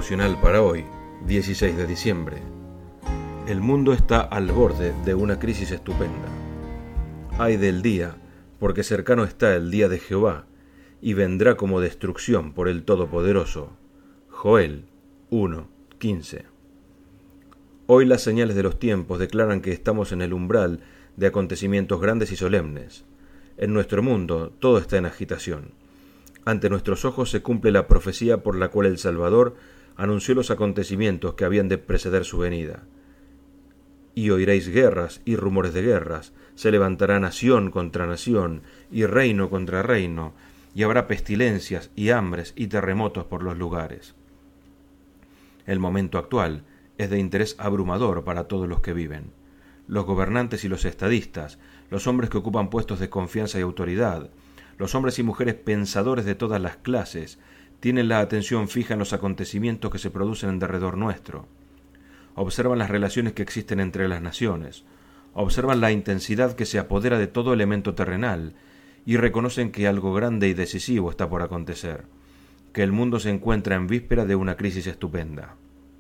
devocional para hoy, 16 de diciembre. El mundo está al borde de una crisis estupenda. Ay del día, porque cercano está el día de Jehová, y vendrá como destrucción por el Todopoderoso. Joel 1:15. Hoy las señales de los tiempos declaran que estamos en el umbral de acontecimientos grandes y solemnes. En nuestro mundo todo está en agitación. Ante nuestros ojos se cumple la profecía por la cual el Salvador anunció los acontecimientos que habían de preceder su venida. Y oiréis guerras y rumores de guerras, se levantará nación contra nación y reino contra reino, y habrá pestilencias y hambres y terremotos por los lugares. El momento actual es de interés abrumador para todos los que viven. Los gobernantes y los estadistas, los hombres que ocupan puestos de confianza y autoridad, los hombres y mujeres pensadores de todas las clases, tienen la atención fija en los acontecimientos que se producen en derredor nuestro. Observan las relaciones que existen entre las naciones, observan la intensidad que se apodera de todo elemento terrenal y reconocen que algo grande y decisivo está por acontecer, que el mundo se encuentra en víspera de una crisis estupenda.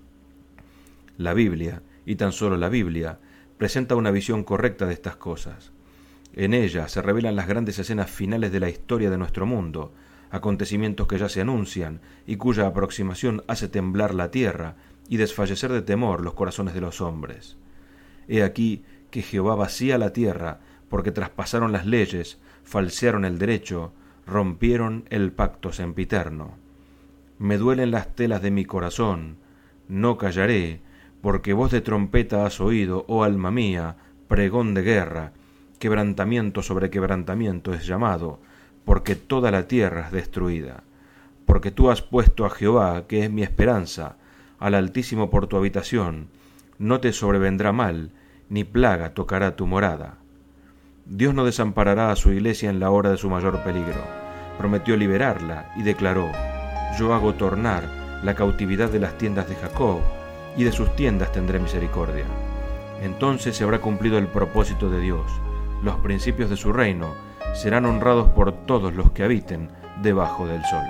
La Biblia, y tan solo la Biblia, presenta una visión correcta de estas cosas. En ella se revelan las grandes escenas finales de la historia de nuestro mundo, acontecimientos que ya se anuncian y cuya aproximación hace temblar la tierra y desfallecer de temor los corazones de los hombres. He aquí que Jehová vacía la tierra porque traspasaron las leyes, falsearon el derecho, rompieron el pacto sempiterno. Me duelen las telas de mi corazón, no callaré, porque voz de trompeta has oído, oh alma mía, pregón de guerra, quebrantamiento sobre quebrantamiento es llamado, porque toda la tierra es destruida. Porque tú has puesto a Jehová, que es mi esperanza, al Altísimo por tu habitación, no te sobrevendrá mal, ni plaga tocará tu morada. Dios no desamparará a su iglesia en la hora de su mayor peligro. Prometió liberarla y declaró: yo hago tornar la cautividad de las tiendas de Jacob, y de sus tiendas tendré misericordia. Entonces se habrá cumplido el propósito de Dios. Los principios de su reino serán honrados por todos los que habiten debajo del sol.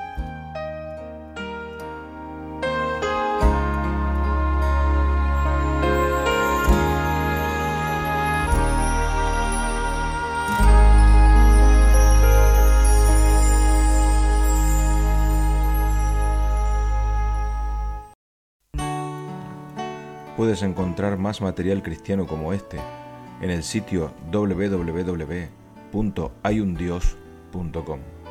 Puedes encontrar más material cristiano como este en el sitio www.hayundios.com.